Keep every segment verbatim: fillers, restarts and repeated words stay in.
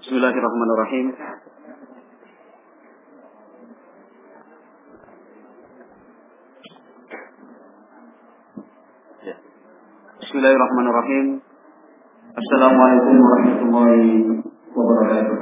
Bismillahirrahmanirrahim. Bismillahirrahmanirrahim. Assalamualaikum warahmatullahi wabarakatuh.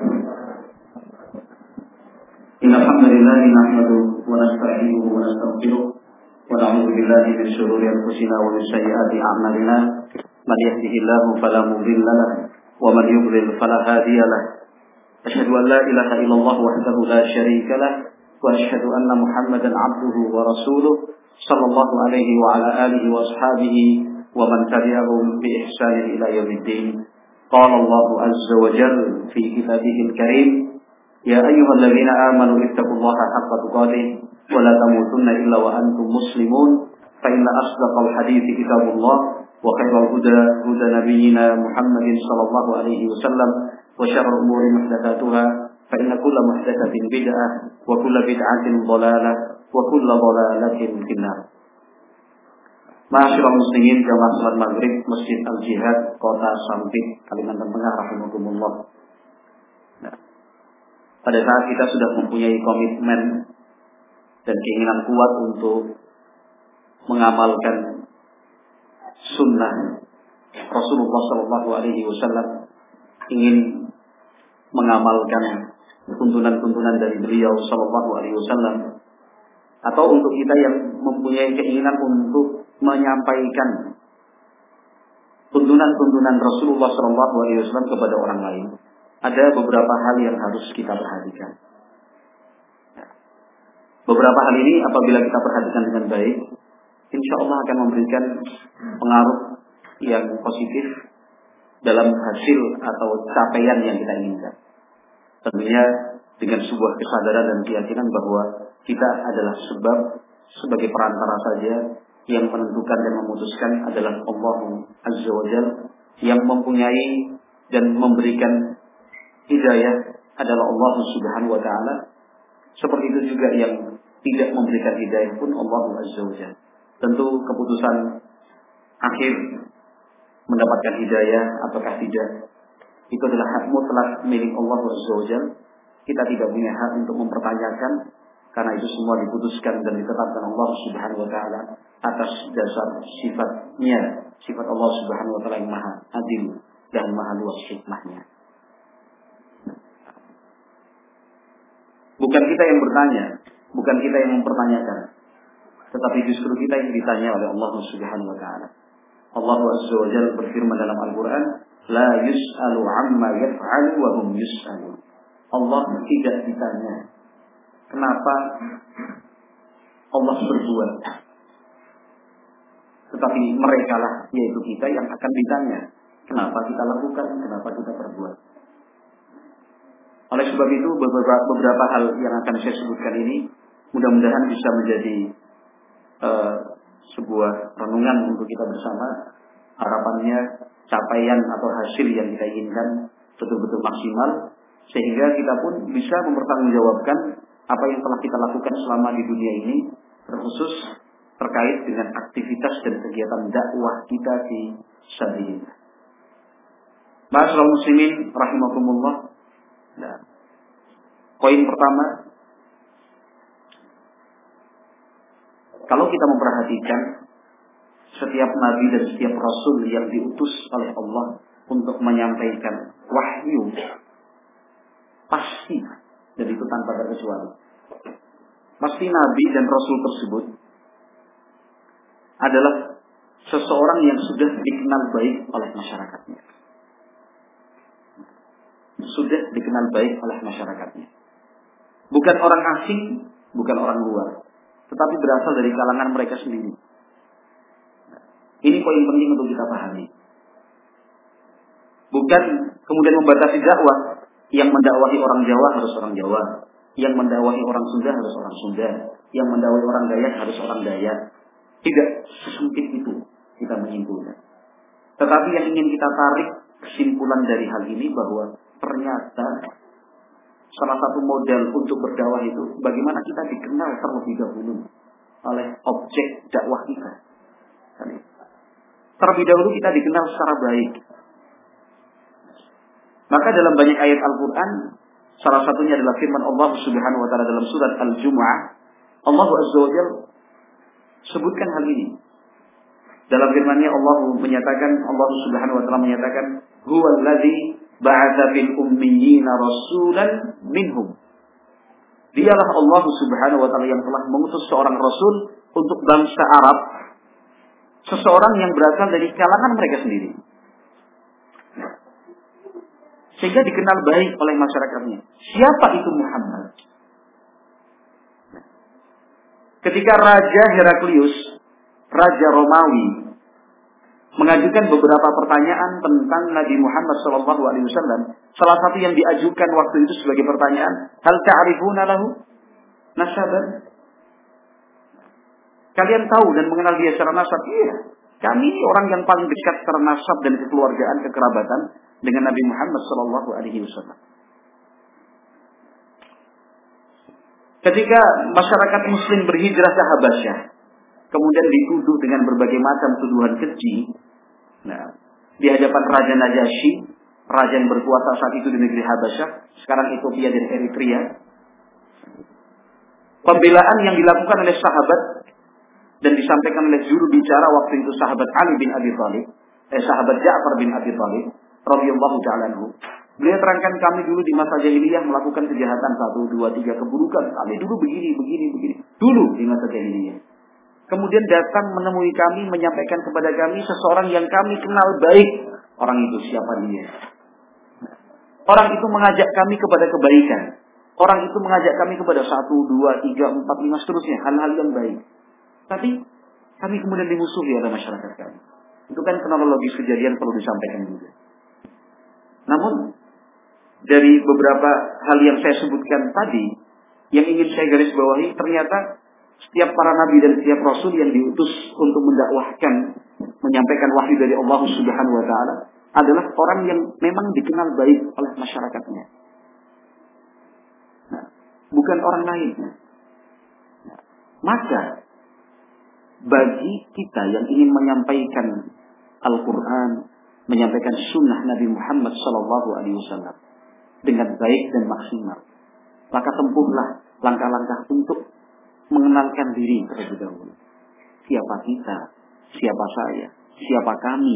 Innal hamdalillah nahmaduhu wa nasta'inuhu wa nastaghfiruh wa na'udzu billahi min shururi anfusina wa min sayyiati a'malina. Man yahdihillahu fala mudilla lahu wa man yudlil fala hadiya lahu. Asyhadu an la ilaha illallah wahdahu la syarika lahu wa asyhadu anna Muhammadan 'abduhu wa rasuluh sallallahu alaihi wa ala alihi wa ashabihi wa man tabi'ahum bi ihsan ila yaumiddin. Qala Allah azza wa jalla fi kitabihil karim, ya ayyuhalladzina amanu ittaqullaha haqqa tuqatih wa la tamutunna illa wa antum muslimun. Fa inna asdaqal hadithi kitabullah wa khairal huda huda nabiyyina Muhammadin sallallahu alaihi wasallam wa syarrul umuri muhdatsatuha fa inna kulla muhdatsatin bid'ah wa kulla bid'atin dhalalah wa kulla dhalalatin finnar. Ma'asyiral muslimin jamaah salat maghrib Masjid Al-Jihad Kota Sampit, Kalimantan Tengah rahimakumullah. Nah, pada saat kita sudah mempunyai komitmen dan keinginan kuat untuk mengamalkan sunnah Rasulullah sallallahu alaihi wasallam, ingin mengamalkan tuntunan-tuntunan dari beliau sallallahu alaihi wasallam, atau untuk kita yang mempunyai keinginan untuk menyampaikan tuntunan-tuntunan Rasulullah sallallahu alaihi wasallam kepada orang lain, ada beberapa hal yang harus kita perhatikan. Beberapa hal ini apabila kita perhatikan dengan baik, insya Allah akan memberikan pengaruh yang positif dalam hasil atau capaian yang kita inginkan. Tentunya dengan sebuah kesadaran dan keyakinan bahwa kita adalah sebab, sebagai perantara saja, yang menentukan dan memutuskan adalah Allah Azza wa Jalla, yang mempunyai dan memberikan hidayah adalah Allah Subhanahu wa Ta'ala. Seperti itu juga yang tidak memberikan hidayah pun Allah Azza wa Jalla. Tentu keputusan akhir mendapatkan hidayah ataukah tidak, itu adalah hak mutlak milik Allah Azza wa Jalla. Kita tidak punya hak untuk mempertanyakan, karena itu semua diputuskan dan ditetapkan Allah Subhanahu wa Ta'ala atas dasar sifatnya, sifat Allah Subhanahu wa Ta'ala yang maha adil dan maha luas hikmahnya. Bukan kita yang bertanya, bukan kita yang mempertanyakan, tetapi justru kita yang ditanya oleh Allah Subhanahu wa Ta'ala. Allah Azza wa Jalla berfirman dalam Al-Quran, la yus'alu amma yaf'alu wa hum yus'alu. Allah tidak ditanya kenapa Allah berbuat, tetapi mereka lah, yaitu kita, yang akan ditanya kenapa kita lakukan, kenapa kita berbuat. Oleh sebab itu beberapa, beberapa hal yang akan saya sebutkan ini mudah-mudahan bisa menjadi uh, sebuah renungan untuk kita bersama. Harapannya capaian atau hasil yang kita inginkan betul-betul maksimal, sehingga kita pun bisa mempertanggungjawabkan apa yang telah kita lakukan selama di dunia ini, terkhusus terkait dengan aktivitas dan kegiatan dakwah kita di sabilillah. Ma'asyiral muslimin rahimakumullah. Nah, poin pertama, kalau kita memperhatikan setiap nabi dan setiap rasul yang diutus oleh Allah untuk menyampaikan wahyu, pasti, dan itu tanpa terkecuali, pasti nabi dan rasul tersebut adalah seseorang yang sudah dikenal baik oleh masyarakatnya. Sudah dikenal baik oleh masyarakatnya. Bukan orang asing, bukan orang luar, tetapi berasal dari kalangan mereka sendiri. Ini poin penting untuk kita pahami. Bukan kemudian membatasi dakwah, yang mendakwahi orang Jawa harus orang Jawa, yang mendakwahi orang Sunda harus orang Sunda, yang mendakwahi orang Dayak harus orang Dayak. Tidak sesempit itu kita menyimpulkan. Tetapi yang ingin kita tarik kesimpulan dari hal ini bahwa ternyata salah satu modal untuk berdakwah itu bagaimana kita dikenal terlebih dahulu oleh objek dakwah kita. Terlebih dahulu kita dikenal secara baik. Maka dalam banyak ayat Al-Quran, salah satunya adalah firman Allah Subhanahu wa taala dalam surat Al-Jumu'ah. Allah Azza wa Jalla sebutkan hal ini. Dalam firman-Nya Allah menyatakan, Allah Subhanahu wa taala menyatakan, "Huwallazi ba'atsa fil ummiyina rasulan minhum." Dialah Allah Subhanahu wa taala yang telah mengutus seorang rasul untuk bangsa Arab, seseorang yang berasal dari kalangan mereka sendiri, sehingga dikenal baik oleh masyarakatnya. Siapa itu Muhammad? Ketika Raja Heraklius, Raja Romawi, mengajukan beberapa pertanyaan tentang Nabi Muhammad shallallahu alaihi wasallam, salah satu yang diajukan waktu itu sebagai pertanyaan, hal ta'rifuna lahu nasaban? Kalian tahu dan mengenal dia secara nasab? Iya. Kami ini orang yang paling dekat secara nasab dan kekeluargaan, kekerabatan dengan Nabi Muhammad shallallahu alaihi wasallam. Ketika masyarakat Muslim berhijrah ke Habasyah, kemudian dituduh dengan berbagai macam tuduhan keji, nah, di hadapan Raja Najasyi, raja yang berkuasa saat itu di negeri Habasyah, sekarang Ethiopia dan Eritrea. Pembelaan yang dilakukan oleh sahabat dan disampaikan oleh juru bicara waktu itu sahabat Ali bin Abi Thalib, eh sahabat Ja'far bin Abi Thalib, radhiyallahu ta'ala anhu. Beliau terangkan, kami dulu di masa jahiliyah melakukan kejahatan satu, dua, tiga keburukan. Kami dulu begini, begini, begini. Dulu di masa jahiliyah. Kemudian datang menemui kami, menyampaikan kepada kami seseorang yang kami kenal baik. Orang itu siapa dia? Orang itu mengajak kami kepada kebaikan. Orang itu mengajak kami kepada satu, dua, tiga, empat, lima, seterusnya. Hal-hal yang baik. Tapi kami kemudian dimusuhi oleh masyarakat kami. Itu kan kronologis kejadian perlu disampaikan juga. Namun dari beberapa hal yang saya sebutkan tadi, yang ingin saya garis bawahi, ternyata setiap para nabi dan setiap rasul yang diutus untuk mendakwahkan, menyampaikan wahyu dari Allah Subhanahu wa taala adalah orang yang memang dikenal baik oleh masyarakatnya. Nah, bukan orang lain. Nah, maka bagi kita yang ingin menyampaikan Al-Quran, menyampaikan sunnah Nabi Muhammad sallallahu alaihi wasallam dengan baik dan maksimal, maka tempuhlah langkah-langkah untuk mengenalkan diri terlebih dahulu. Siapa kita? Siapa saya? Siapa kami?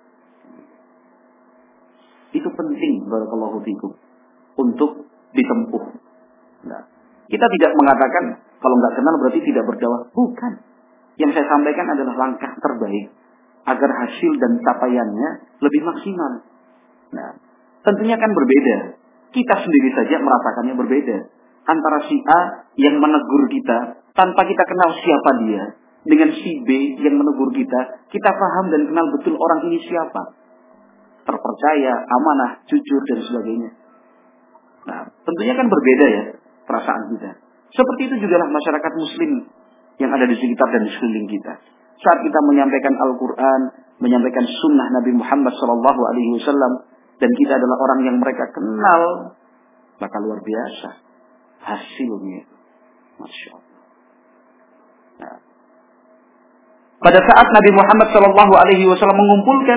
Itu penting, barakallahu fikum, untuk ditempuh. Nah, kita tidak mengatakan kalau nggak kenal berarti tidak berdakwah. Bukan. Yang saya sampaikan adalah langkah terbaik agar hasil dan capaiannya lebih maksimal. Nah, tentunya kan berbeda. Kita sendiri saja merasakannya berbeda. Antara si A yang menegur kita tanpa kita kenal siapa dia, dengan si B yang menegur kita, kita paham dan kenal betul orang ini siapa. Terpercaya, amanah, jujur, dan sebagainya. Nah, tentunya kan berbeda ya perasaan kita. Seperti itu jugalah masyarakat muslim yang ada di sekitar dan di sekeliling kita. Saat kita menyampaikan Al-Quran, menyampaikan sunnah Nabi Muhammad shallallahu alaihi wasallam, dan kita adalah orang yang mereka kenal, maka luar biasa hasilnya. Masya Allah. Nah, pada saat Nabi Muhammad shallallahu alaihi wasallam mengumpulkan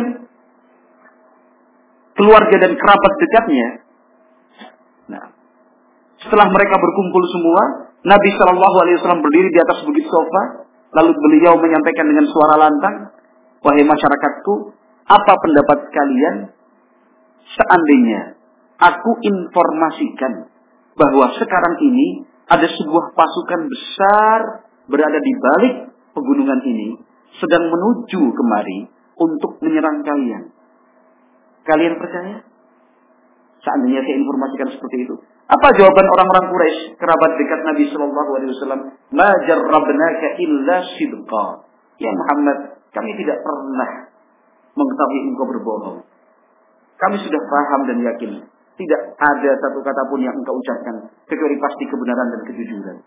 keluarga dan kerabat dekatnya, nah, setelah mereka berkumpul semua, Nabi shallallahu alaihi wasallam berdiri di atas bukit sofa, lalu beliau menyampaikan dengan suara lantang, wahai masyarakatku, apa pendapat kalian seandainya aku informasikan bahwa sekarang ini ada sebuah pasukan besar berada di balik pegunungan ini, sedang menuju kemari untuk menyerang kalian. Kalian percaya? Seandainya saya informasikan seperti itu. Apa jawaban orang-orang Quraisy, kerabat dekat Nabi Shallallahu Alaihi Wasallam? Ma jarrabnaka illa sidqa. Ya Muhammad, kami tidak pernah mengetahui engkau berbohong. Kami sudah paham dan yakin. Tidak ada satu kata pun yang engkau ucapkan kecuali pasti kebenaran dan kejujuran.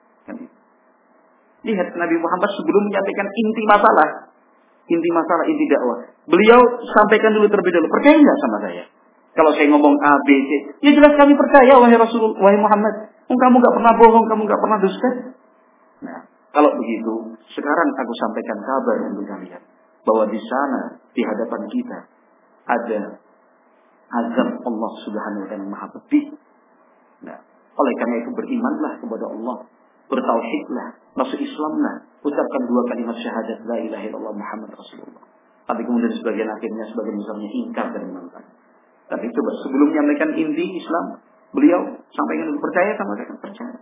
Lihat Nabi Muhammad sebelum menyampaikan inti masalah, inti masalah, inti dakwah, beliau sampaikan dulu terlebih dahulu. Percaya nggak sama saya? Kalau saya ngomong A, B, C, ya jelas kami percaya, wahai Rasul, wahai Muhammad. Kamu nggak pernah bohong, kamu nggak pernah dusta. Nah, kalau begitu, sekarang aku sampaikan kabar untuk kalian bahwa di sana, di hadapan kita, ada azab Allah Subhanahu wa taala Maha pedih. Nah, oleh karena itu berimanlah kepada Allah, bertauhidlah, masuk Islamlah, ucapkan dua kalimat syahadat la ilaha illallah Muhammad Rasulullah. Tapi kemudian sebagian akhirnya sebagian misalnya ingkar dan menentang. Tapi coba sebelum menyampaikan inti Islam, beliau sampaikan percaya sama saya, percaya.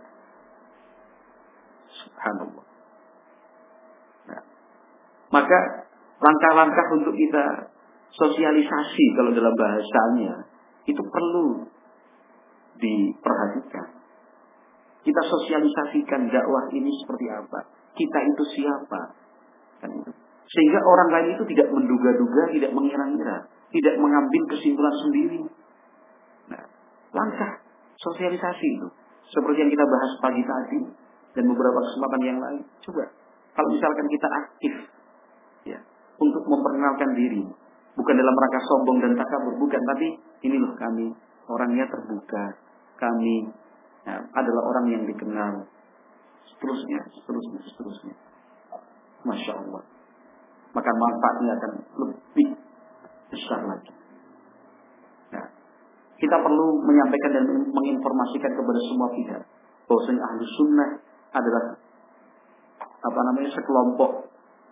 Subhanallah. Nah, maka langkah-langkah untuk kita sosialisasi kalau dalam bahasanya itu perlu diperhatikan. Kita sosialisasikan dakwah ini seperti apa, kita itu siapa, kan itu. Sehingga orang lain itu tidak menduga-duga, tidak mengira-ngira, tidak mengambil kesimpulan sendiri. Nah, langkah sosialisasi itu seperti yang kita bahas pagi tadi dan beberapa kesempatan yang lain. Coba kalau misalkan kita aktif ya untuk memperkenalkan diri, bukan dalam rangka sombong dan takabur, bukan, tapi ini loh kami orangnya terbuka, kami ya, adalah orang yang dikenal, seterusnya, seterusnya, seterusnya. Masya Allah. Maka manfaatnya akan lebih besar lagi. Nah, kita perlu menyampaikan dan menginformasikan kepada semua pihak bahwasanya ahlu sunnah adalah apa namanya sekelompok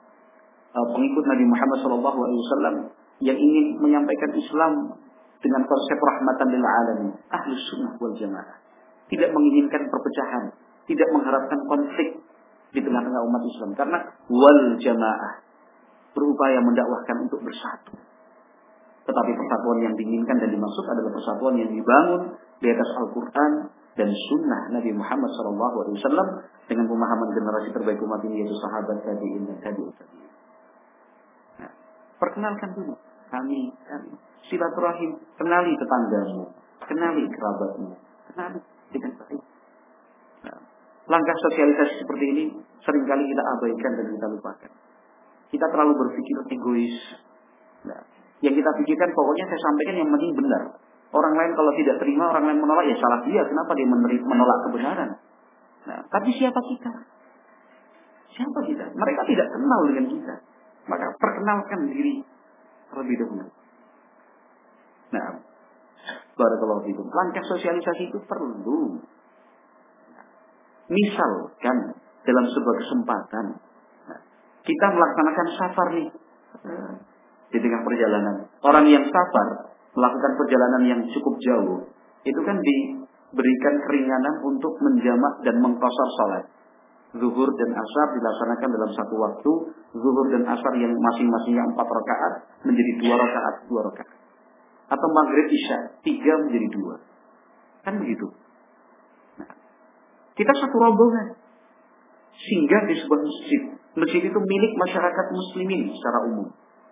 uh, pengikut Nabi Muhammad shallallahu alaihi wasallam yang ingin menyampaikan Islam dengan konsep rahmatan lil alamin. Ahlu sunnah wal jamaah tidak menginginkan perpecahan, tidak mengharapkan konflik di tengah-tengah umat Islam, karena wal jamaah berupaya mendakwahkan untuk bersatu. Tetapi persatuan yang diinginkan dan dimaksud adalah persatuan yang dibangun di atas Al-Quran dan Sunnah Nabi Muhammad shallallahu alaihi wasallam dengan pemahaman generasi terbaik umat ini, yaitu sahabat tabi'in dan tabi'ut tabi'in. Nah, perkenalkan dulu kami, kami silaturahim, kenali tetanggamu, kenali kerabatmu, kenali dengan baik. Nah, langkah sosialisasi seperti ini seringkali kita abaikan dan kita lupakan. Kita terlalu berpikir egois. Nah, yang kita pikirkan pokoknya saya sampaikan yang penting benar. Orang lain kalau tidak terima, orang lain menolak, ya salah dia. Kenapa dia menolak kebenaran? Nah, tapi siapa kita? Siapa kita? Mereka tidak kenal dengan kita. Maka perkenalkan diri terlebih dahulu. Nah, barakallahu fikum. Langkah sosialisasi itu perlu. Nah, misalkan dalam sebuah kesempatan kita melaksanakan safar nih di tengah perjalanan. Orang yang safar melakukan perjalanan yang cukup jauh, itu kan diberikan keringanan untuk menjamak dan mengqashar salat. Zuhur dan asar dilaksanakan dalam satu waktu. Zuhur dan asar yang masing-masingnya empat rakaat menjadi dua rakaat, dua rakaat. Atau maghrib isya tiga menjadi dua. Kan begitu. Nah, kita satu rombongan singgah di sebuah masjid. Masjid itu milik masyarakat muslimin secara umum.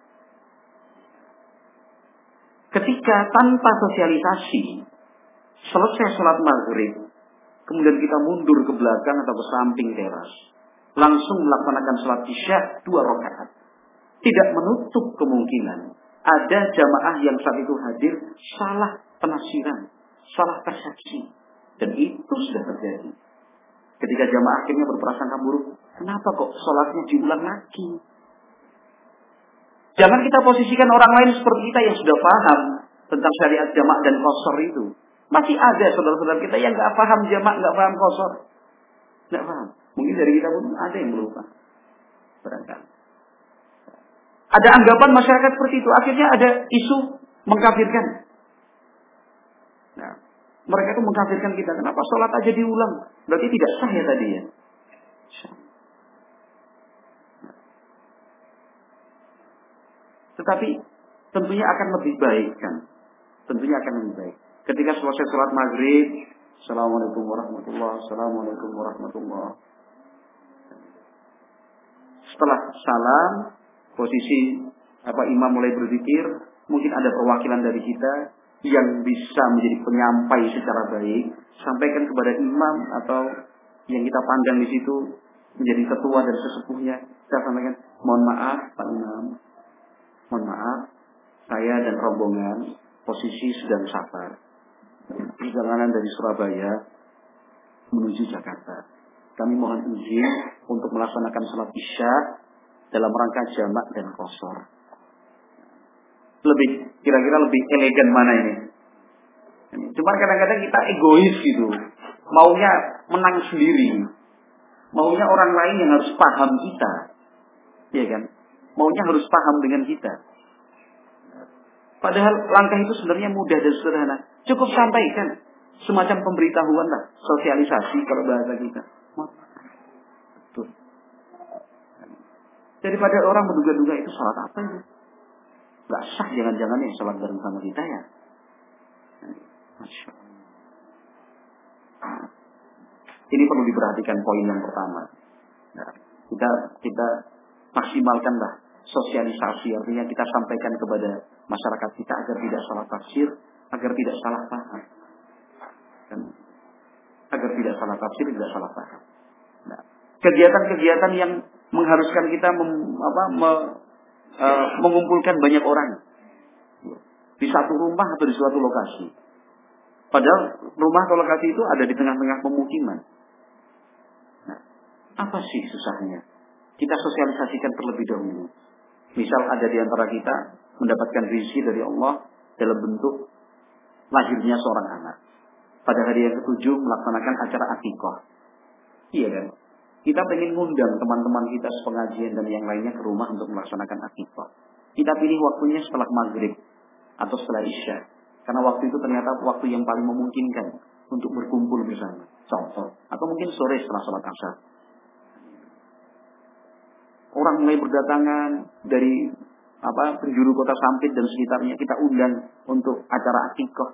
Ketika tanpa sosialisasi, selesai sholat maghrib, kemudian kita mundur ke belakang atau ke samping teras, langsung melaksanakan sholat isya dua rakaat, tidak menutup kemungkinan ada jamaah yang saat itu hadir salah penafsiran, salah persepsi, dan itu sudah terjadi. Ketika jamaah akhirnya berprasangka buruk, kenapa kok sholatnya diulang lagi? Jangan kita posisikan orang lain seperti kita yang sudah paham tentang syariat jamaah dan qashar itu. Masih ada saudara-saudara kita yang nggak paham jamaah, nggak paham qashar, nggak paham. Mungkin dari kita pun ada yang belum paham. Barangkali. Ada anggapan masyarakat seperti itu. Akhirnya ada isu mengkafirkan. Nah, mereka itu mengkafirkan kita. Kenapa sholat aja diulang? Berarti tidak sah ya tadi ya. Tetapi tentunya akan lebih baik kan. Tentunya akan lebih baik. Ketika selesai sholat maghrib, Assalamualaikum warahmatullahi wabarakatuh. Assalamualaikum warahmatullahi wabarakatuh. Setelah salam, posisi apa imam mulai berzikir, mungkin ada perwakilan dari kita yang bisa menjadi penyampai secara baik, sampaikan kepada imam atau yang kita pandang di situ menjadi ketua dan sesepuhnya, kita sampaikan, mohon maaf Pak Imam, mohon maaf, saya dan rombongan posisi sedang safar perjalanan dari Surabaya menuju Jakarta. Kami mohon izin untuk melaksanakan salat isya dalam rangka jamak dan qashar. Lebih Kira-kira lebih elegan mana ini? Cuma kadang-kadang kita egois gitu. Maunya menang sendiri. Maunya orang lain yang harus paham kita. Iya kan? Maunya harus paham dengan kita. Padahal langkah itu sebenarnya mudah dan sederhana. Cukup sampaikan. Semacam pemberitahuan lah. Sosialisasi kalau bahasa kita. Betul. Daripada orang menduga-duga itu salat apa itu? Gak sah jangan-jangan yang salat bareng sama kita ya. Masya Allah. Ini perlu diperhatikan poin yang pertama. Nah, kita kita maksimalkanlah sosialisasi, artinya kita sampaikan kepada masyarakat kita agar tidak salah tafsir, agar tidak salah paham, dan agar tidak salah tafsir, tidak salah paham. Nah, kegiatan-kegiatan yang mengharuskan kita mem, apa, me, uh, mengumpulkan banyak orang di satu rumah atau di suatu lokasi. Padahal rumah atau lokasi itu ada di tengah-tengah pemukiman. Nah, apa sih susahnya? Kita sosialisasikan terlebih dahulu. Misal ada di antara kita mendapatkan rezeki dari Allah dalam bentuk lahirnya seorang anak. Pada hari yang ketujuh melaksanakan acara akikah. Iya kan? Kita pengen ngundang teman-teman kita sepengajian dan yang lainnya ke rumah untuk melaksanakan akikah. Kita pilih waktunya setelah maghrib atau setelah isya. Karena waktu itu ternyata waktu yang paling memungkinkan untuk berkumpul bersama. Contoh. Atau mungkin sore setelah sholat asar. Orang mulai berdatangan dari apa penjuru kota Sampit dan sekitarnya, kita undang untuk acara akikah.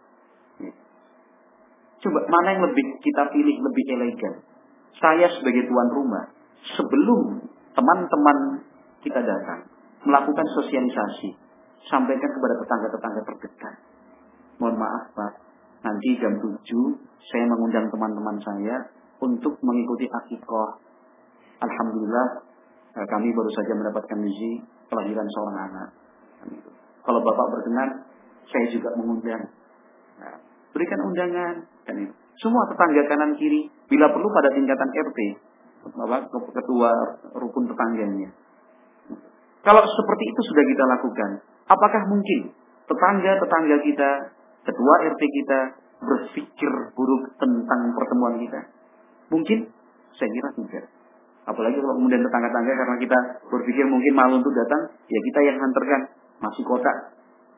Coba mana yang lebih kita pilih lebih elegan? Saya sebagai tuan rumah, sebelum teman-teman kita datang, melakukan sosialisasi, sampaikan kepada tetangga-tetangga terdekat. Mohon maaf Pak, nanti jam tujuh saya mengundang teman-teman saya untuk mengikuti akikah. Alhamdulillah kami baru saja mendapatkan rezeki kelahiran seorang anak. Kalau Bapak berkenan, saya juga mengundang. Nah, berikan undangan. Kan itu. Semua tetangga kanan kiri, bila perlu pada tingkatan R T, Bapak ketua rukun tetangganya. Kalau seperti itu sudah kita lakukan, apakah mungkin tetangga-tetangga kita, ketua R T kita berpikir buruk tentang pertemuan kita? Mungkin? Saya kira tidak. Apalagi kalau kemudian tetangga-tetangga karena kita berpikir mungkin malu untuk datang, ya kita yang hantarkan nasi kotak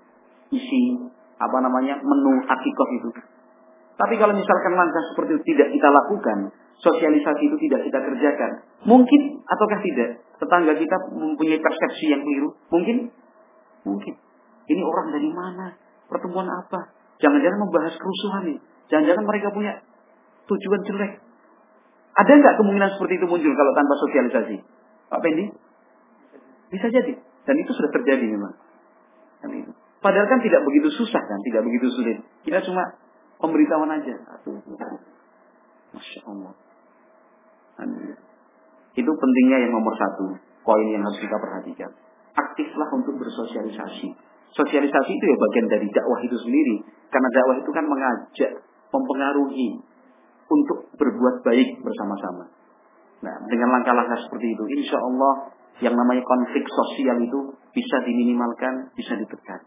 isi apa namanya menu akikah itu. Tapi kalau misalkan langkah seperti itu tidak kita lakukan, sosialisasi itu tidak kita kerjakan, mungkin ataukah tidak tetangga kita mempunyai persepsi yang keliru? Mungkin, mungkin. Ini orang dari mana? Pertemuan apa? Jangan-jangan membahas kerusuhan nih. Jangan-jangan mereka punya tujuan jelek. Ada nggak kemungkinan seperti itu muncul kalau tanpa sosialisasi? Pak Pendi? Bisa jadi. Dan itu sudah terjadi memang. Dan itu. Padahal kan tidak begitu susah kan, tidak begitu sulit. Kita cuma pemberitahuan aja. Aduh. Masya Allah. Dan itu pentingnya yang nomor satu. Poin yang harus kita perhatikan. Aktiflah untuk bersosialisasi. Sosialisasi itu ya bagian dari dakwah itu sendiri. Karena dakwah itu kan mengajak, mempengaruhi untuk berbuat baik bersama-sama. Nah, dengan langkah-langkah seperti itu, insya Allah yang namanya konflik sosial itu bisa diminimalkan, bisa ditekan.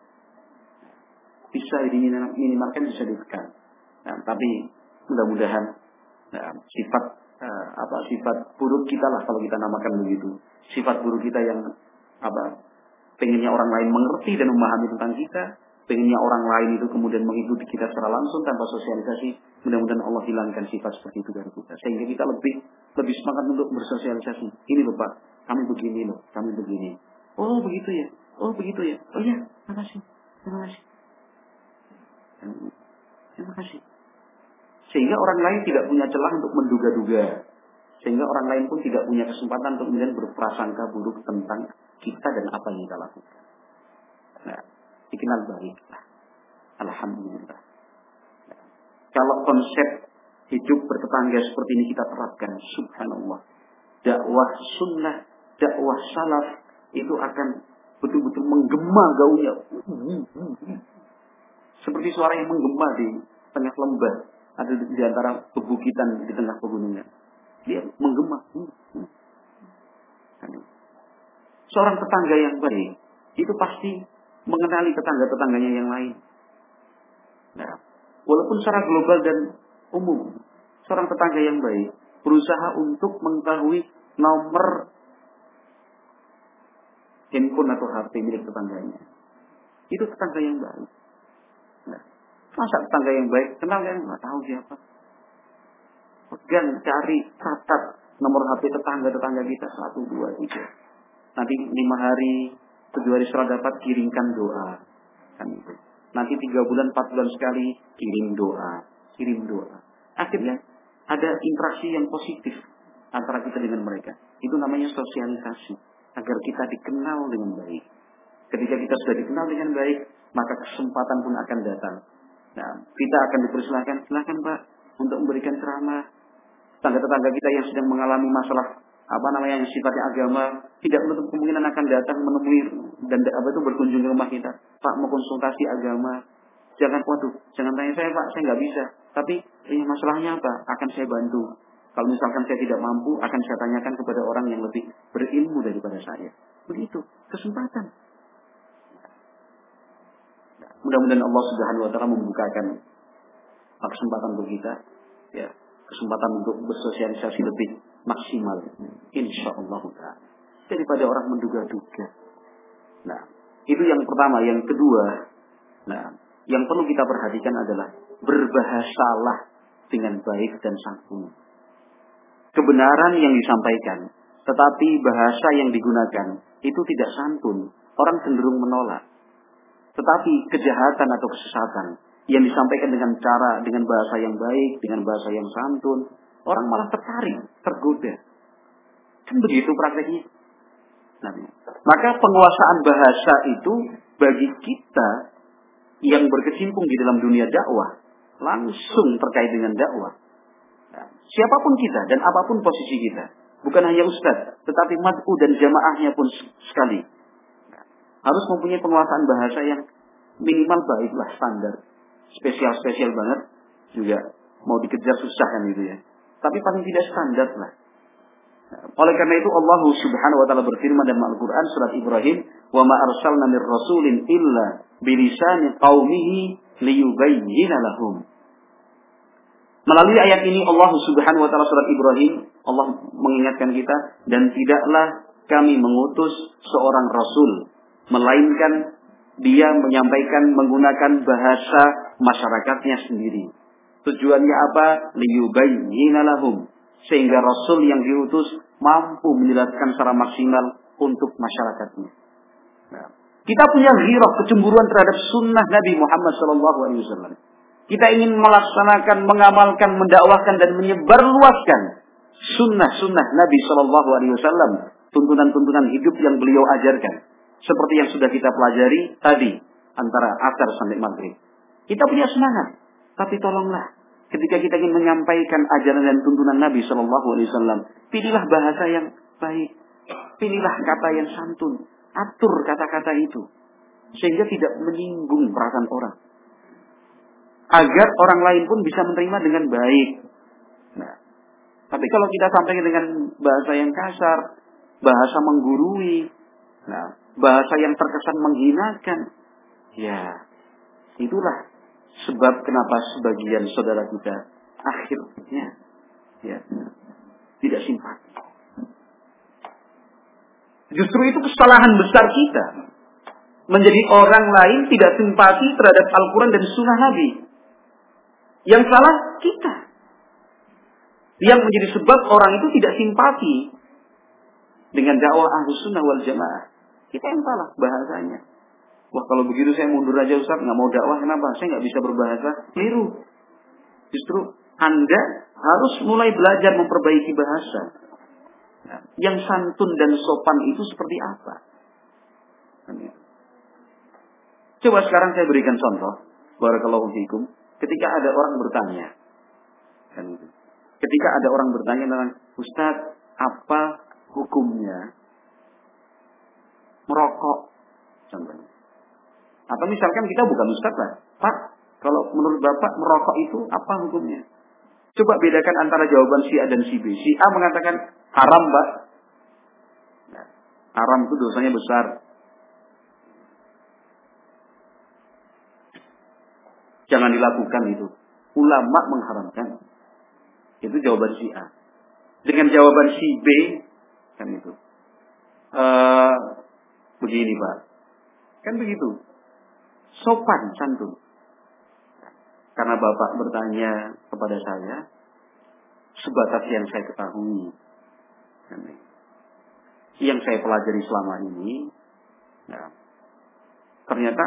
Bisa diminimalkan, bisa ditekan. Nah, tapi mudah-mudahan nah, sifat uh, apa sifat buruk kita lah kalau kita namakan begitu. Sifat buruk kita yang apa pengennya orang lain mengerti dan memahami tentang kita, pengennya orang lain itu kemudian mengikuti kita secara langsung tanpa sosialisasi. Mudah-mudahan Allah hilangkan sifat seperti itu dari kita. Sehingga kita lebih lebih semangat untuk bersosialisasi. Ini loh Pak, kami begini loh, kami begini. Oh begitu ya, oh begitu ya. Oh ya, terima kasih, terima kasih. Terima kasih. Sehingga orang lain tidak punya celah untuk menduga-duga. Sehingga orang lain pun tidak punya kesempatan untuk kemudian berprasangka buruk tentang kita dan apa yang kita lakukan. Nah, dikenal baiklah. Alhamdulillah. Nah, kalau konsep hidup bertetangga seperti ini kita terapkan, subhanallah. Dakwah sunnah, dakwah salaf itu akan betul-betul menggema gaulnya. Seperti suara yang menggema di tengah lembah. Ada di antara pebukitan di tengah pegunungan. Dia menggema. Seorang tetangga yang baik itu pasti mengenali tetangga-tetangganya yang lain. Nah, walaupun secara global dan umum, seorang tetangga yang baik berusaha untuk mengetahui nomor handphone atau H P milik tetangganya. Itu tetangga yang baik. Nah, masa tetangga yang baik kenal kan nggak tahu siapa? Pegang, cari, catat nomor H P tetangga-tetangga kita satu, dua, tiga. Nanti lima hari, tujuh hari setelah dapat kirimkan doa, kan itu. Nanti tiga bulan, empat bulan sekali kirim doa, kirim doa. Akhirnya ada interaksi yang positif antara kita dengan mereka. Itu namanya sosialisasi agar kita dikenal dengan baik. Ketika kita sudah dikenal dengan baik, maka kesempatan pun akan datang. Nah, kita akan dipersilakan, silakan Pak, untuk memberikan ceramah. Tetangga-tetangga kita yang sedang mengalami masalah apa namanya yang sifatnya agama, tidak menutup kemungkinan akan datang menemui dan apa itu berkunjung ke rumah kita. Pak, mau konsultasi agama. Jangan, waduh, jangan tanya saya Pak, saya nggak bisa. Tapi eh, masalahnya apa? Akan saya bantu. Kalau misalkan saya tidak mampu, akan saya tanyakan kepada orang yang lebih berilmu daripada saya. Begitu, kesempatan. Mudah-mudahan Allah Subhanahu wa taala membukakan kesempatan untuk kita, ya, kesempatan untuk bersosialisasi lebih maksimal, insyaallah taala. Daripada orang menduga-duga. Nah, itu yang pertama. Yang kedua, nah, yang perlu kita perhatikan adalah berbahasalah dengan baik dan santun. Kebenaran yang disampaikan, tetapi bahasa yang digunakan itu tidak santun, orang cenderung menolak. Tetapi kejahatan atau kesesatan yang disampaikan dengan cara, dengan bahasa yang baik, dengan bahasa yang santun, orang malah tertarik, tergoda. Kan begitu prakteknya. Nah, maka penguasaan bahasa itu bagi kita yang berkecimpung di dalam dunia dakwah, langsung terkait dengan dakwah. Nah, siapapun kita dan apapun posisi kita, bukan hanya ustaz, tetapi mad'u dan jamaahnya pun sekali. Nah, harus mempunyai penguasaan bahasa yang minimal baiklah, standar. Spesial-spesial banget juga mau dikejar susah kan gitu ya. Tapi paling tidak standar lah. Nah, oleh karena itu Allah Subhanahu wa taala berfirman dalam Al-Qur'an surat Ibrahim, "Wa ma arsalna mir rasulin illa bilisani qaumihi liyubayyana lahum." Melalui ayat ini Allah Subhanahu wa taala surat Ibrahim, Allah mengingatkan kita, dan tidaklah kami mengutus seorang rasul melainkan dia menyampaikan menggunakan bahasa masyarakatnya sendiri. Tujuannya apa? Liyubayyina lahum, sehingga rasul yang diutus mampu menjelaskan secara maksimal untuk masyarakatnya. Nah, kita punya ghirah, kecemburuan terhadap sunnah Nabi Muhammad shallallahu alaihi wasallam. Kita ingin melaksanakan, mengamalkan, mendakwahkan dan menyebarluaskan sunnah-sunnah Nabi shallallahu alaihi wasallam, tuntunan-tuntunan hidup yang beliau ajarkan. Seperti yang sudah kita pelajari tadi antara asar sampai maghrib. Kita punya semangat, tapi tolonglah ketika kita ingin menyampaikan ajaran dan tuntunan Nabi shallallahu alaihi wasallam, pilihlah bahasa yang baik, pilihlah kata yang santun, atur kata-kata itu sehingga tidak menyinggung perasaan orang, agar orang lain pun bisa menerima dengan baik. Nah, tapi kalau kita sampaikan dengan bahasa yang kasar, bahasa menggurui, nah, bahasa yang terkesan menghinakan, ya itulah sebab kenapa sebagian saudara kita akhirnya ya tidak simpati. Justru itu kesalahan besar kita, menjadi orang lain tidak simpati terhadap Al-Quran dan Sunnah Nabi. Yang salah kita, yang menjadi sebab orang itu tidak simpati dengan dakwah Ahlus Sunnah wal Jamaah. Kita yang salah bahasanya. Wah, kalau begitu saya mundur aja Ustaz, nggak mau dakwah. Kenapa? Saya nggak bisa berbahasa. Keliru. Justru Anda harus mulai belajar memperbaiki bahasa. Nah, yang santun dan sopan itu seperti apa? Coba sekarang saya berikan contoh. Barakallahu fiikum. Ketika ada orang bertanya, kan, ketika ada orang bertanya tentang Ustaz, apa hukumnya merokok, contohnya. Atau misalkan kita bukan Ustaz lah, Pak, kalau menurut Bapak merokok itu apa hukumnya? Coba bedakan antara jawaban si A dan si B. Si A mengatakan haram, Pak. Nah, haram itu dosanya besar. Jangan dilakukan itu. Ulama mengharamkan. Itu jawaban si A. Dengan jawaban si B, kan itu. Uh, begini Pak. Kan begitu. Sopan, santun. Karena Bapak bertanya kepada saya, sebatas yang saya ketahui. Yang saya pelajari selama ini, ya, ternyata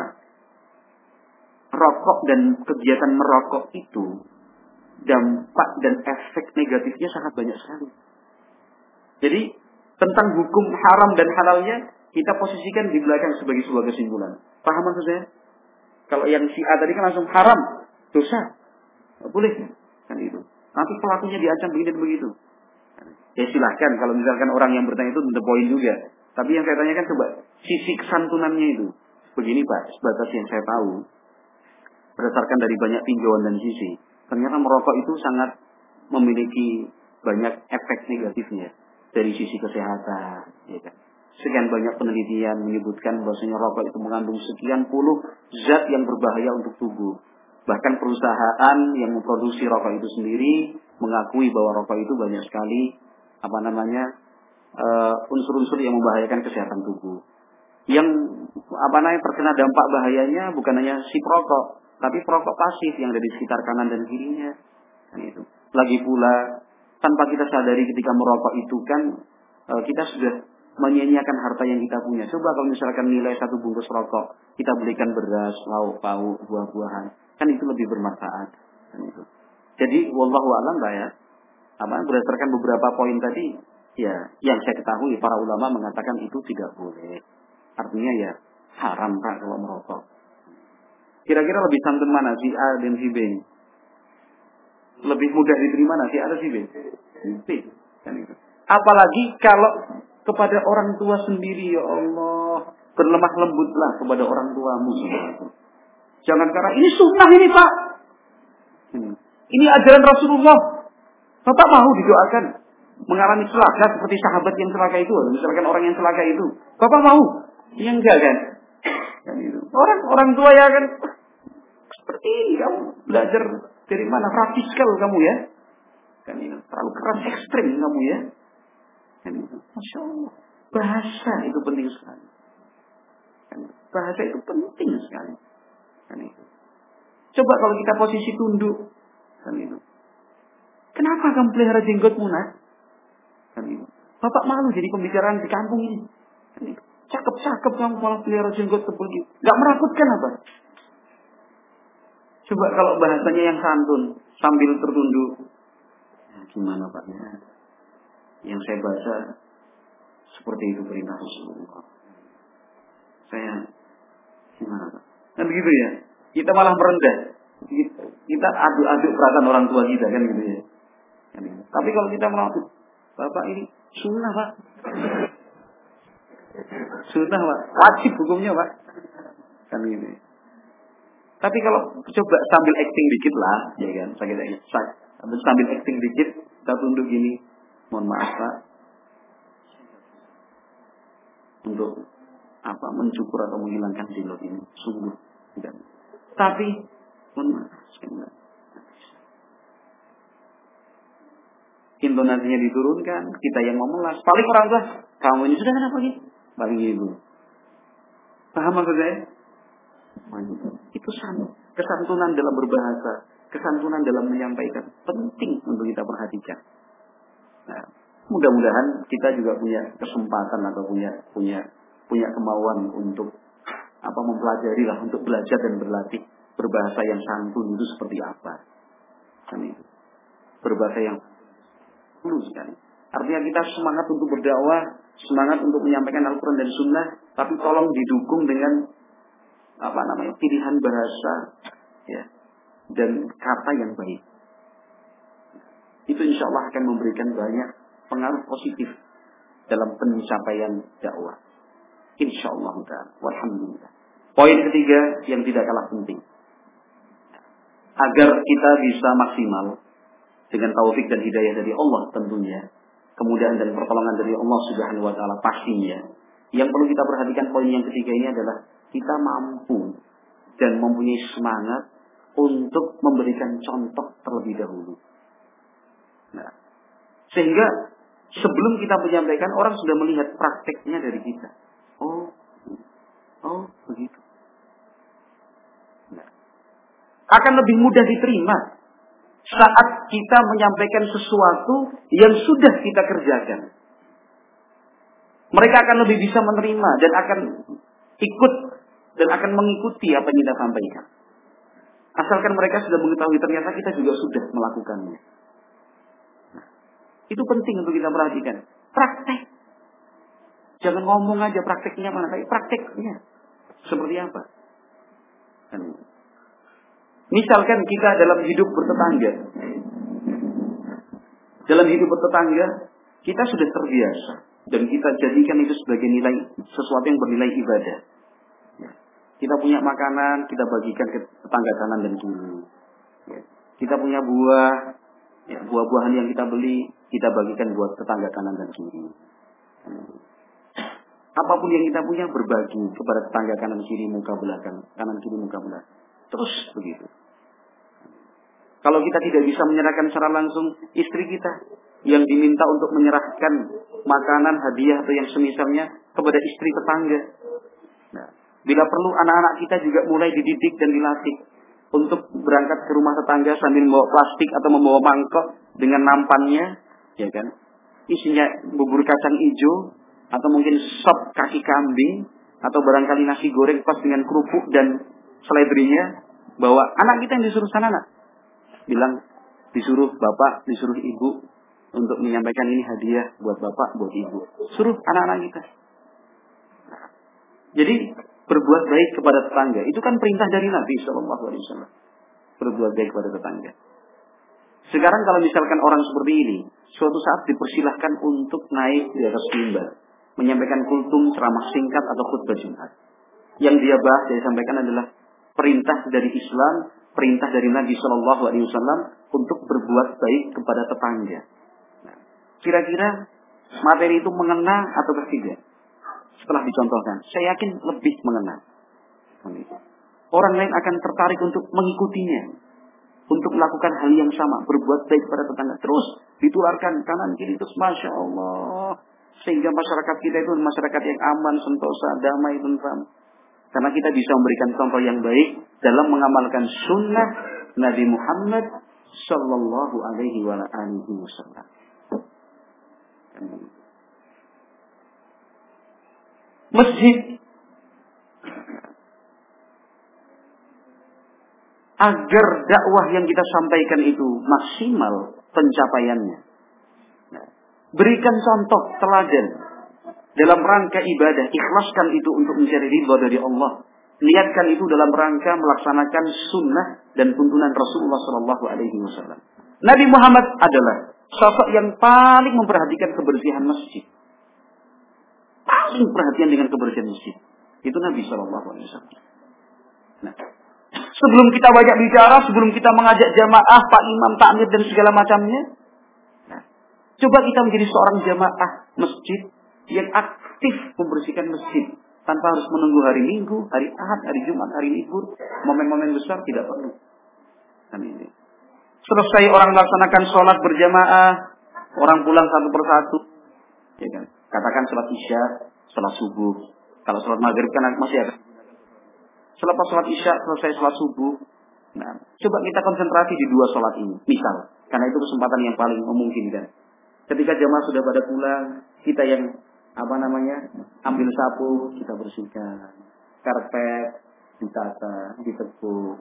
rokok dan kegiatan merokok itu dampak dan efek negatifnya sangat banyak sekali. Jadi tentang hukum haram dan halalnya kita posisikan di belakang sebagai sebuah kesimpulan. Paham maksud saya? Kalau yang si A tadi kan langsung haram, dosa, nggak boleh kan itu. Nanti pelakunya diancam begini dan begitu. Ya silahkan kalau misalkan orang yang bertanya itu the point juga. Tapi yang saya tanyakan coba sisi kesantunannya itu. Begini Pak, sebatas yang saya tahu, berdasarkan dari banyak tinjauan dan sisi, ternyata merokok itu sangat memiliki banyak efek negatifnya dari sisi kesehatan. Ya kan? Sekian banyak penelitian menyebutkan bahwasanya rokok itu mengandung sekian puluh zat yang berbahaya untuk tubuh. Bahkan perusahaan yang memproduksi rokok itu sendiri mengakui bahwa rokok itu banyak sekali apa namanya uh, unsur-unsur yang membahayakan kesehatan tubuh. Yang apa namanya terkena dampak bahayanya bukan hanya si perokok, tapi perokok pasif yang ada di sekitar kanan dan kirinya. Kan itu. Lagi pula tanpa kita sadari ketika merokok itu kan uh, kita sudah menyia-nyiakan harta yang kita punya. Coba kalau misalkan nilai satu bungkus rokok kita belikan beras, lauk pauk, buah-buahan, kan itu lebih bermanfaat. Kan itu. Jadi wallahu a'lam lah ya. Apa berdasarkan beberapa poin tadi, ya yang saya ketahui para ulama mengatakan itu tidak boleh. Artinya ya haram Pak kalau merokok. Kira-kira lebih santun mana si A dan si B? Lebih mudah diterima mana si A atau si B? B. Kan itu. Apalagi kalau kepada orang tua sendiri, ya Allah, berlemah lembutlah kepada orang tuamu. Jangan karena ini sunnah ini Pak. Ini ajaran Rasulullah. Bapak mau didoakan mengalami celaka seperti sahabat yang celaka itu, misalkan orang yang celaka itu. Bapak mau? Ya enggak kan? Kan itu. Orang orang tua ya kan seperti ini kamu belajar dari mana? Radikal kamu ya. Kan itu. Terlalu keras ekstrim kamu ya. Kan itu. Masya Allah. Bahasa itu penting sekali. Kan itu. Bahasa itu penting sekali. Kan itu. Coba kalau kita posisi tunduk. Kan itu. Kenapa kamu pelihara jenggotmu, nak? Kan itu. Bapak malu jadi pembicaraan di kampung ini. Kan itu. Cakep-cakep kamu malah pelihara jenggot tebal gitu. Gak merakutkan apa? Coba kalau bahasanya yang santun sambil tertunduk. Ya, gimana Pak? Ya. Yang saya baca seperti itu perintah Rasulullah. Saya gimana Pak? Kan begitu ya. Kita malah merendah. Kita aduk-aduk perasaan orang tua kita kan gitu ya. Tapi kalau kita melakukan, Bapak ini sunnah Pak. Sunnah Pak. Wajib hukumnya Pak. Kan gitu. Tapi kalau coba sambil acting dikit lah, ya kan, sakit sakit. Sambil acting dikit, kita tunduk gini. Mohon maaf Pak. Untuk apa? Mencukur atau menghilangkan jenggot ini. Sungguh. Tidak. Tapi, mohon maaf. Saya intonasinya diturunkan, kita yang memelas. Paling orang tua, kamu ini sudah kenapa gitu? Paling ibu. Paham maksud saya? Itu sangat kesantunan dalam berbahasa, kesantunan dalam menyampaikan penting untuk kita perhatikan. Nah, mudah-mudahan kita juga punya kesempatan atau punya punya punya kemauan untuk apa mempelajari lah, untuk belajar dan berlatih berbahasa yang santun itu seperti apa. Kan itu. Berbahasa yang perlu sekali. Artinya kita semangat untuk berdakwah, semangat untuk menyampaikan Al-Quran dan Sunnah, tapi tolong didukung dengan apa namanya pilihan bahasa, ya, dan kata yang baik. Itu insya Allah akan memberikan banyak pengaruh positif dalam pencapaian dakwah. Insya Allah. Walhamdulillah. Poin ketiga yang tidak kalah penting, agar kita bisa maksimal dengan taufik dan hidayah dari Allah tentunya, kemudahan dan pertolongan dari Allah Subhanahu wa taala pastinya. Yang perlu kita perhatikan poin yang ketiga ini adalah kita mampu dan mempunyai semangat untuk memberikan contoh terlebih dahulu. Nah, sehingga sebelum kita menyampaikan, orang sudah melihat prakteknya dari kita. Oh, oh begitu. Nah, akan lebih mudah diterima saat kita menyampaikan sesuatu yang sudah kita kerjakan. Mereka akan lebih bisa menerima dan akan ikut dan akan mengikuti apa yang kita sampaikan. Asalkan mereka sudah mengetahui ternyata kita juga sudah melakukannya. Nah, itu penting untuk kita perhatikan. Praktek. Jangan ngomong aja prakteknya mana, tapi prakteknya seperti apa. Dan misalkan kita dalam hidup bertetangga. Dalam hidup bertetangga, kita sudah terbiasa. Dan kita jadikan itu sebagai nilai, sesuatu yang bernilai ibadah. Kita punya makanan, kita bagikan ke tetangga kanan dan kiri. Kita punya buah, ya, buah-buahan yang kita beli, kita bagikan buat tetangga kanan dan kiri. Apapun yang kita punya, berbagi kepada tetangga kanan kiri, muka belakang, kanan kiri, muka belakang. Terus begitu. Kalau kita tidak bisa menyerahkan secara langsung, istri kita yang diminta untuk menyerahkan makanan, hadiah atau yang semisalnya kepada istri tetangga. Nah, bila perlu anak-anak kita juga mulai dididik dan dilatih untuk berangkat ke rumah tetangga sambil membawa plastik atau membawa mangkok dengan nampannya, ya kan? Isinya bubur kacang hijau atau mungkin sop kaki kambing atau barangkali nasi goreng pas dengan kerupuk dan seledrinya, bahwa anak kita yang disuruh sana nak. Bilang disuruh bapak, disuruh ibu untuk menyampaikan ini hadiah buat bapak, buat ibu. Suruh anak-anak kita. Nah, jadi berbuat baik kepada tetangga itu kan perintah dari Nabi Shallallahu Alaihi Wasallam. Berbuat baik kepada tetangga. Sekarang kalau misalkan orang seperti ini, suatu saat dipersilahkan untuk naik di atas mimbar, menyampaikan kultum, ceramah singkat atau khutbah Jumat. Yang dia bahas, dia sampaikan adalah perintah dari Islam, perintah dari Nabi Shallallahu Alaihi Wasallam untuk berbuat baik kepada tetangga. Nah, kira-kira materi itu mengena atau tidak? Setelah dicontohkan, saya yakin lebih mengena. Orang lain akan tertarik untuk mengikutinya, untuk melakukan hal yang sama, berbuat baik kepada tetangga. Terus ditularkan kanan kiri terus, masya Allah, sehingga masyarakat kita itu masyarakat yang aman, sentosa, damai, tentram. Karena kita bisa memberikan contoh yang baik dalam mengamalkan sunnah Nabi Muhammad Sallallahu Alaihi Wasallam. Masjid agar dakwah yang kita sampaikan itu maksimal pencapaiannya. Berikan contoh teladan dalam rangka ibadah, ikhlaskan itu untuk mencari ridha dari Allah. Niatkan itu dalam rangka melaksanakan sunnah dan tuntunan Rasulullah Sallallahu Alaihi Wasallam. Nabi Muhammad adalah sosok yang paling memperhatikan kebersihan masjid. Paling perhatian dengan kebersihan masjid. Itu Nabi Sallallahu Alaihi Wasallam. Nah, sebelum kita banyak bicara, sebelum kita mengajak jamaah, Pak Imam, takmir dan segala macamnya, nah, coba kita menjadi seorang jamaah masjid yang aktif membersihkan masjid tanpa harus menunggu hari Minggu, hari Ahad, hari Jumat, hari libur, momen-momen besar tidak perlu. Amin. Selesai orang melaksanakan sholat berjamaah, orang pulang satu persatu, ya kan? Katakan sholat isya, sholat subuh. Kalau sholat maghrib kan masih ada. Selepas sholat isya, selesai sholat subuh. Nah, coba kita konsentrasi di dua sholat ini, misal, karena itu kesempatan yang paling memungkinkan. Ketika jamaah sudah pada pulang, kita yang apa namanya, ambil sapu, kita bersihkan, karpet ditata, ditekuk,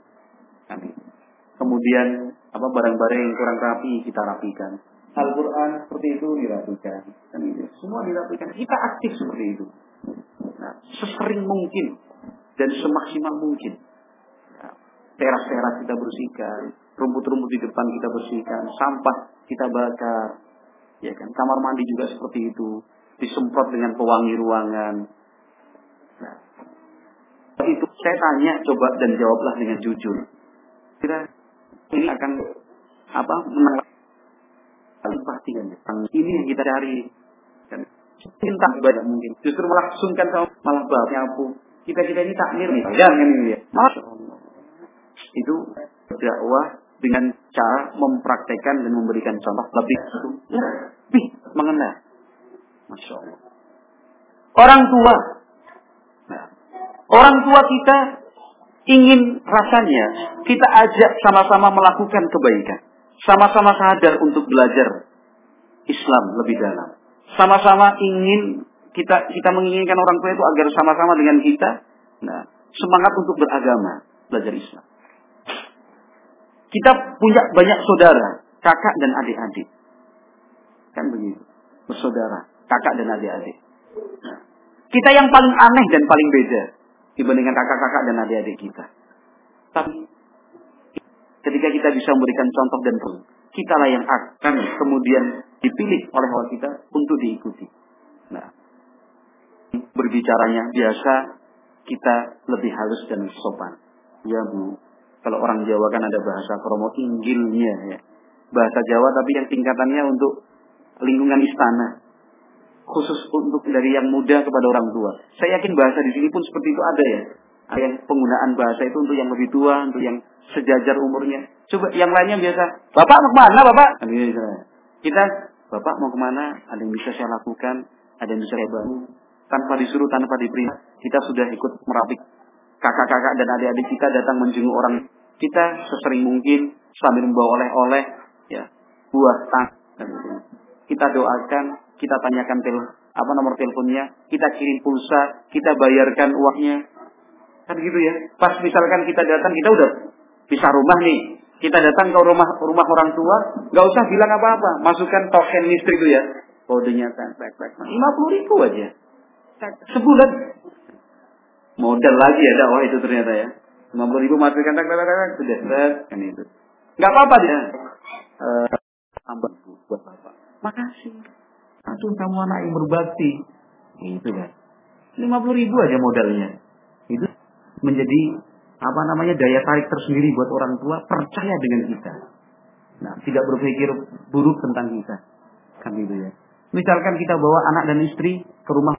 kemudian apa barang-barang yang kurang rapi kita rapikan, Al-Quran seperti itu dirapikan, semua dirapikan. Kita aktif seperti itu, nah, sesering mungkin dan semaksimal mungkin. Nah, teras-teras kita bersihkan, rumput-rumput di depan kita bersihkan, sampah kita bakar, ya kan? Kamar mandi juga seperti itu. Disemprot dengan pewangi ruangan. Nah, itu saya tanya, coba dan jawablah dengan jujur. Kira ini akan apa menang? Pastikan ini yang kita cari. Kan cinta ibadah mungkin. Justru malah sungkan sama malah bab nyapu. Kita kita ini takmir nih, jangan ini ya. Masya Allah. Itu berdakwah dengan cara mempraktekkan dan memberikan contoh lebih lebih mengena. Masya Allah. Orang tua, nah, orang tua kita ingin rasanya kita ajak sama-sama melakukan kebaikan, sama-sama sadar untuk belajar Islam lebih dalam, sama-sama ingin kita kita menginginkan orang tua itu agar sama-sama dengan kita, nah, semangat untuk beragama, belajar Islam. Kita punya banyak saudara, kakak dan adik-adik. Kan begitu. Bersaudara, kakak dan adik-adik. Nah, kita yang paling aneh dan paling beda dibandingkan kakak-kakak dan adik-adik kita. Tapi ketika kita bisa memberikan contoh dan contoh, kitalah yang akan kemudian dipilih oleh Allah kita untuk diikuti. Nah, berbicaranya biasa kita lebih halus dan sopan. Ya Bu, kalau orang Jawa kan ada bahasa kromo inggilnya ya. Bahasa Jawa tapi yang tingkatannya untuk lingkungan istana. Khusus untuk dari yang muda kepada orang tua. Saya yakin bahasa di sini pun seperti itu ada ya. Ada yang penggunaan bahasa itu untuk yang lebih tua, untuk yang sejajar umurnya. Coba yang lainnya biasa, Bapak mau kemana Bapak? Kita, Bapak mau kemana? Ada yang bisa saya lakukan, ada yang bisa saya bantu. Tanpa disuruh, tanpa diperintah, kita sudah ikut merapik. Kakak-kakak dan adik-adik kita datang menjenguk orang kita sesering mungkin sambil membawa oleh-oleh, ya, buah tang. Kita doakan, kita tanyakan tel, apa nomor teleponnya, kita kirim pulsa, kita bayarkan uangnya, kan gitu ya. Pas misalkan kita datang, kita udah bisa rumah nih, kita datang ke rumah rumah orang tua, nggak usah bilang apa-apa, masukkan token listrik itu ya, kodenya kan, lima puluh ribu aja, sebulan. Modal lagi ya dakwah itu ternyata ya. lima puluh ribu masukkan tak tak tak sudah kan itu. Enggak apa-apa dia. Eh tambah buat Bapak. Makasih. Aduh kamu anak yang berbakti. Itu kan. lima puluh ribu aja modalnya. Itu menjadi apa namanya daya tarik tersendiri buat orang tua percaya dengan kita. Nah, tidak berpikir buruk tentang kita. Kan gitu ya. Misalkan kita bawa anak dan istri ke rumah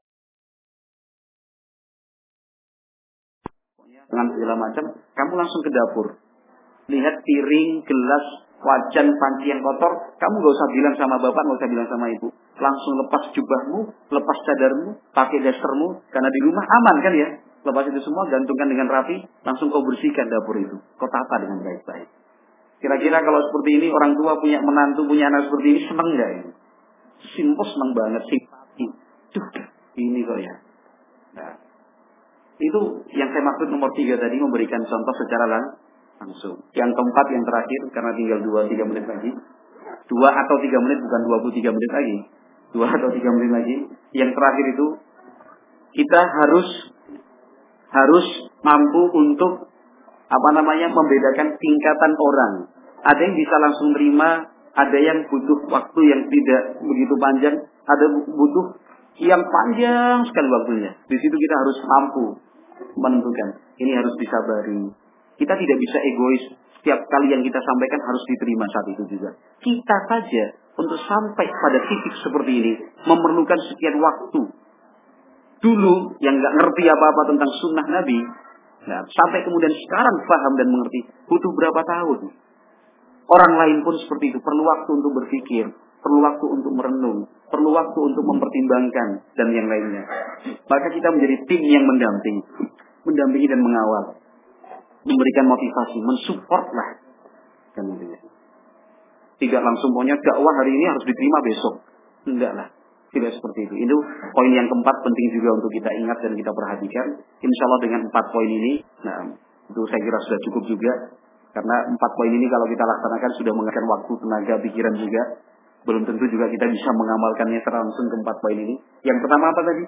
dengan segala macam, kamu langsung ke dapur. Lihat piring, gelas, wajan, panci yang kotor, kamu gak usah bilang sama bapak, gak usah bilang sama ibu. Langsung lepas jubahmu, lepas cadarmu, pakai dastermu, karena di rumah aman kan ya. Lepas itu semua, gantungkan dengan rapi, langsung kau bersihkan dapur itu. Kau tata dengan baik-baik. Kira-kira kalau seperti ini, orang tua punya menantu, punya anak seperti ini, seneng gak ya? Simpel seneng banget, simpati. Duh, ini kok ya. Nah, itu yang saya maksud nomor tiga tadi, memberikan contoh secara lang- langsung. Yang keempat, yang terakhir, karena tinggal dua tiga menit lagi. Dua atau tiga menit, bukan dua puluh tiga menit lagi. Dua atau tiga menit lagi. Yang terakhir itu, kita harus harus mampu untuk apa namanya membedakan tingkatan orang. Ada yang bisa langsung terima, ada yang butuh waktu yang tidak begitu panjang, ada butuh yang panjang sekali waktunya. Di situ kita harus mampu menentukan. Ini harus disabari. Kita tidak bisa egois. Setiap kali yang kita sampaikan harus diterima saat itu juga. Kita saja untuk sampai pada titik seperti ini memerlukan sekian waktu. Dulu yang nggak ngerti apa-apa tentang sunnah Nabi, nah, sampai kemudian sekarang paham dan mengerti, butuh berapa tahun? Orang lain pun seperti itu, perlu waktu untuk berpikir, perlu waktu untuk merenung, perlu waktu untuk mempertimbangkan dan yang lainnya. Maka kita menjadi tim yang mendampingi, mendampingi dan mengawal, memberikan motivasi, mensupport lah, kan gitu ya. Tidak langsung pokoknya dakwah hari ini harus diterima besok, enggak lah. Tidak seperti itu. Itu poin yang keempat penting juga untuk kita ingat dan kita perhatikan. Insya Allah dengan empat poin ini, nah itu saya kira sudah cukup juga. Karena empat poin ini kalau kita laksanakan sudah menggunakan waktu, tenaga, pikiran juga. Belum tentu juga kita bisa mengamalkannya secara langsung ke empat poin ini. Yang pertama apa tadi?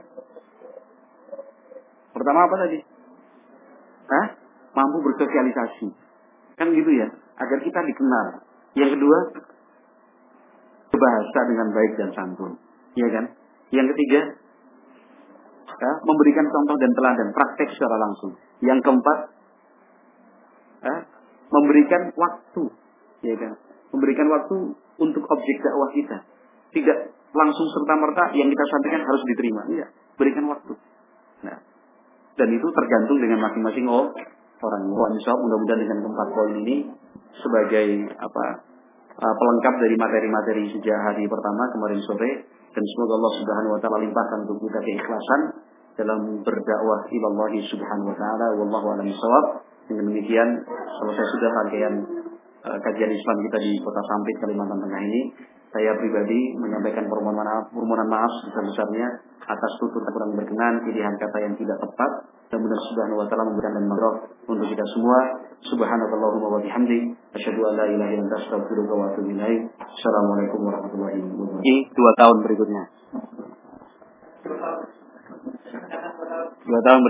Pertama apa tadi? Hah? Mampu bersosialisasi. Kan gitu ya. Agar kita dikenal. Yang kedua, berbahasa dengan baik dan santun. Ya kan? Yang ketiga, ya, memberikan contoh dan teladan, praktek secara langsung. Yang keempat, ya, memberikan waktu, ya kan? Memberikan waktu untuk objek dakwah kita. Tidak langsung serta-merta yang kita sampaikan harus diterima. Iya, berikan waktu. Nah, dan itu tergantung dengan masing-masing orang. Insya Allah mudah-mudahan dengan keempat poin ini sebagai apa uh, pelengkap dari materi-materi sejak hari pertama kemarin sore, dan semoga Allah Subhanahu wa taala limpahkan untuk kita keikhlasan dalam berdakwah ilallah Subhanahu wa taala. Wallahu a'lam bishawab. Dengan demikian selesai sudah rangkaian uh, kajian Islam kita di Kota Sampit, Kalimantan Tengah ini. Saya pribadi menyampaikan permohonan maaf, permohonan maaf sebesar-besarnya atas tutur kurang berkenan, pilihan kata yang tidak tepat. Mudah-mudahan Subhanahu wa taala memberikan dan maghfirah untuk kita semua. Subhanakallahumma wa bihamdik, asyhadu an la ilaha illa anta, astaghfiruka wa atubu ilaik. Assalamualaikum warahmatullahi wabarakatuh. Ini dua tahun berikutnya. Dua tahun